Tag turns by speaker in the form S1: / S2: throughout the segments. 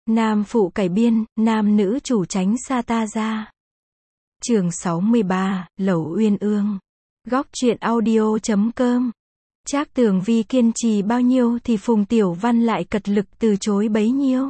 S1: Nam phụ cải biên, nam nữ chủ tránh xa ta ra. Chương 63, Lẩu Uyên Ương. Góc truyện audio.com. Trác Tường Vi kiên trì bao nhiêu thì Phùng Tiểu Văn lại cật lực từ chối bấy nhiêu.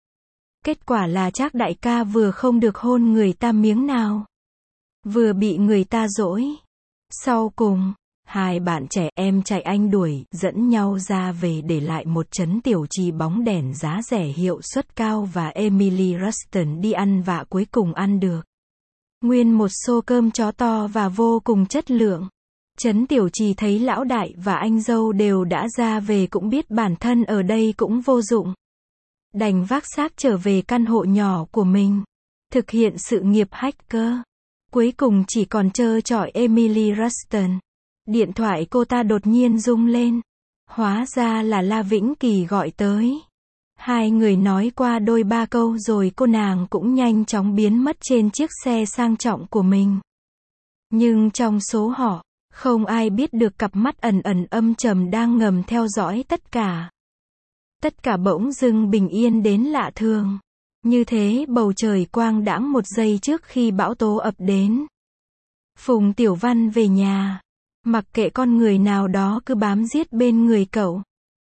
S1: Kết quả là Trác đại ca vừa không được hôn người ta miếng nào, vừa bị người ta dỗi. Sau cùng, hai bạn trẻ em chạy anh đuổi, dẫn nhau ra về để lại một trấn tiểu trì bóng đèn giá rẻ hiệu suất cao và Emily Ruston đi ăn vạ cuối cùng ăn được nguyên một xô cơm chó to và vô cùng chất lượng. Trấn tiểu trì thấy lão đại và anh dâu đều đã ra về cũng biết bản thân ở đây cũng vô dụng, đành vác xác trở về căn hộ nhỏ của mình, thực hiện sự nghiệp hacker. Cuối cùng chỉ còn trơ trọi Emily Ruston. Điện thoại cô ta đột nhiên rung lên. Hóa ra là La Vĩnh Kỳ gọi tới. Hai người nói qua đôi ba câu rồi cô nàng cũng nhanh chóng biến mất trên chiếc xe sang trọng của mình. Nhưng trong số họ, không ai biết được cặp mắt ẩn ẩn âm trầm đang ngầm theo dõi tất cả. Tất cả bỗng dưng bình yên đến lạ thường. Như thế bầu trời quang đãng một giây trước khi bão tố ập đến. Phùng Tiểu Văn về nhà, mặc kệ con người nào đó cứ bám giết bên người cậu,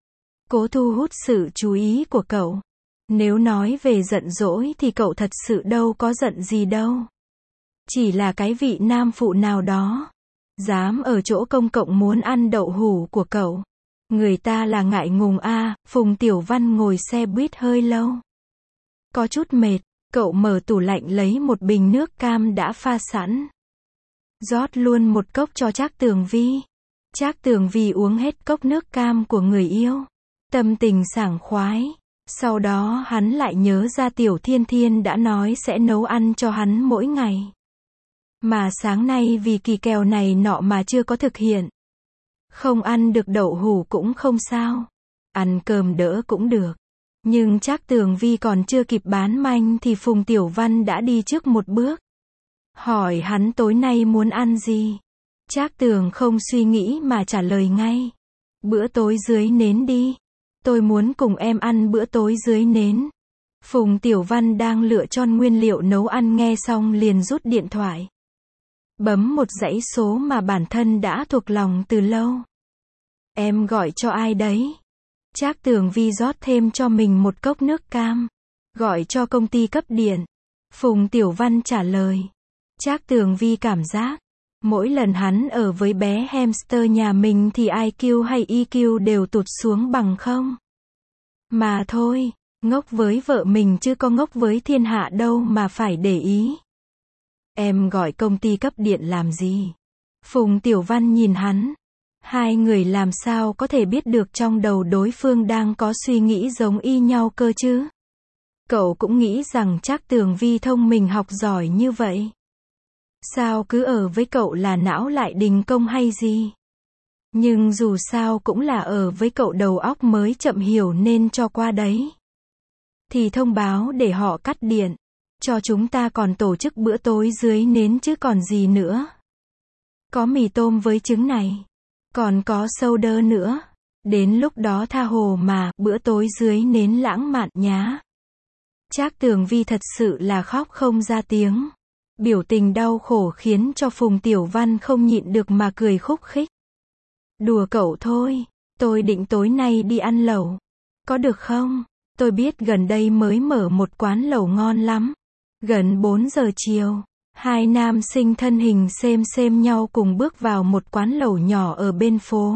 S1: cố thu hút sự chú ý của cậu. Nếu nói về giận dỗi thì cậu thật sự đâu có giận gì đâu. Chỉ là cái vị nam phụ nào đó dám ở chỗ công cộng muốn ăn đậu hủ của cậu. Người ta là ngại ngùng a. Phùng Tiểu Văn ngồi xe buýt hơi lâu, có chút mệt, cậu mở tủ lạnh lấy một bình nước cam đã pha sẵn, rót luôn một cốc cho Trác Tường Vi. Trác Tường Vi uống hết cốc nước cam của người yêu, tâm tình sảng khoái. Sau đó hắn lại nhớ ra Tiểu Thiên Thiên đã nói sẽ nấu ăn cho hắn mỗi ngày, mà sáng nay vì kỳ kèo này nọ mà chưa có thực hiện. Không ăn được đậu hủ cũng không sao, ăn cơm đỡ cũng được. Nhưng Trác Tường Vi còn chưa kịp bán manh thì Phùng Tiểu Văn đã đi trước một bước, hỏi hắn tối nay muốn ăn gì. Trác Tường không suy nghĩ mà trả lời ngay. Bữa tối dưới nến đi. Tôi muốn cùng em ăn bữa tối dưới nến. Phùng Tiểu Văn đang lựa chọn nguyên liệu nấu ăn nghe xong liền rút điện thoại, bấm một dãy số mà bản thân đã thuộc lòng từ lâu. Em gọi cho ai đấy? Trác Tường Vi rót thêm cho mình một cốc nước cam. Gọi cho công ty cấp điện. Phùng Tiểu Văn trả lời. Trác Tường Vi cảm giác, mỗi lần hắn ở với bé hamster nhà mình thì IQ hay EQ đều tụt xuống bằng không. Mà thôi, ngốc với vợ mình chứ có ngốc với thiên hạ đâu mà phải để ý. Em gọi công ty cấp điện làm gì? Phùng Tiểu Văn nhìn hắn. Hai người làm sao có thể biết được trong đầu đối phương đang có suy nghĩ giống y nhau cơ chứ? Cậu cũng nghĩ rằng Trác Tường Vi thông minh học giỏi như vậy, sao cứ ở với cậu là não lại đình công hay gì? Nhưng dù sao cũng là ở với cậu đầu óc mới chậm hiểu nên cho qua đấy. Thì thông báo để họ cắt điện, cho chúng ta còn tổ chức bữa tối dưới nến chứ còn gì nữa. Có mì tôm với trứng này, còn có soda nữa. Đến lúc đó tha hồ mà, bữa tối dưới nến lãng mạn nhá. Trác Tường Vi thật sự là khóc không ra tiếng. Biểu tình đau khổ khiến cho Phùng Tiểu Văn không nhịn được mà cười khúc khích. Đùa cậu thôi, tôi định tối nay đi ăn lẩu. Có được không? Tôi biết gần đây mới mở một quán lẩu ngon lắm. Gần 4 giờ chiều, hai nam sinh thân hình xem nhau cùng bước vào một quán lẩu nhỏ ở bên phố.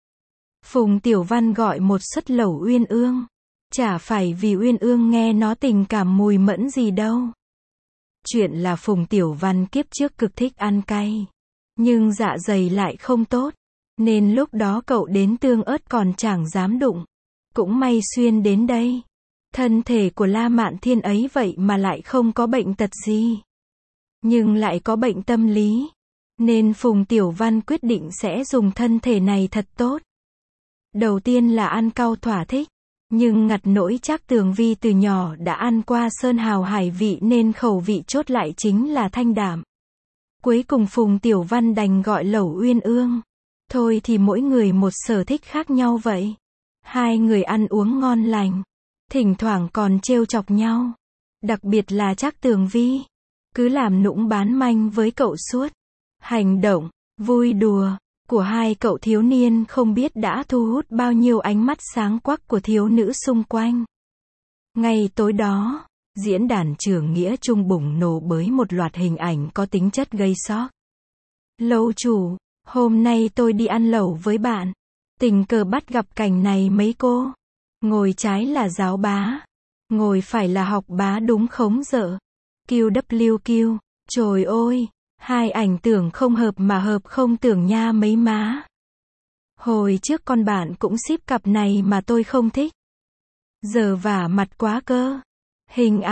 S1: Phùng Tiểu Văn gọi một suất lẩu Uyên Ương. Chả phải vì Uyên Ương nghe nó tình cảm mùi mẫn gì đâu. Chuyện là Phùng Tiểu Văn kiếp trước cực thích ăn cay, nhưng dạ dày lại không tốt, nên lúc đó cậu đến tương ớt còn chẳng dám đụng. Cũng may xuyên đến đây, thân thể của La Mạn Thiên ấy vậy mà lại không có bệnh tật gì, nhưng lại có bệnh tâm lý, nên Phùng Tiểu Văn quyết định sẽ dùng thân thể này thật tốt. Đầu tiên là ăn cau thỏa thích, nhưng ngặt nỗi Trác Tường Vi từ nhỏ đã ăn qua sơn hào hải vị nên khẩu vị chốt lại chính là thanh đạm. Cuối cùng Phùng Tiểu Văn đành gọi lẩu Uyên Ương. Thôi thì mỗi người một sở thích khác nhau vậy. Hai người ăn uống ngon lành, Thỉnh thoảng còn trêu chọc nhau. Đặc biệt là Trác Tường Vi. Cứ làm nũng bán manh với cậu suốt. Hành động, vui đùa của hai cậu thiếu niên không biết đã thu hút bao nhiêu ánh mắt sáng quắc của thiếu nữ xung quanh. Ngày tối đó, diễn đàn Trưởng Nghĩa Trung bùng nổ bởi một loạt hình ảnh có tính chất gây sốc. Lầu chủ, hôm nay tôi đi ăn lẩu với bạn. Tình cờ bắt gặp cảnh này mấy cô. Ngồi trái là giáo bá. Ngồi phải là học bá đúng khống dở. QWQ, trời ơi, hai ảnh tưởng không hợp mà hợp không tưởng nha mấy má. Hồi trước con bạn cũng ship cặp này mà tôi không thích. Giờ vả mặt quá cơ. Hình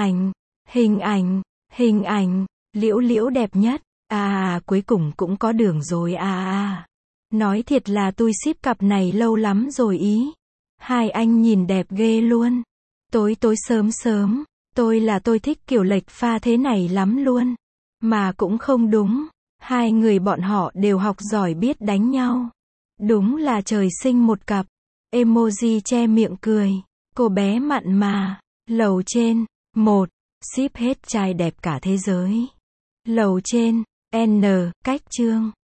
S1: ảnh, liễu liễu đẹp nhất. Cuối cùng cũng có đường rồi Nói thiệt là tôi ship cặp này lâu lắm rồi ý. Hai anh nhìn đẹp ghê luôn. Tối sớm, tôi thích kiểu lệch pha thế này lắm luôn. Mà cũng không đúng. Hai người bọn họ đều học giỏi biết đánh nhau. Đúng là trời sinh một cặp. Emoji che miệng cười. Cô bé mặn mà. Lầu trên. 1. Ship hết trai đẹp cả thế giới. Lầu trên. N. Cách chương.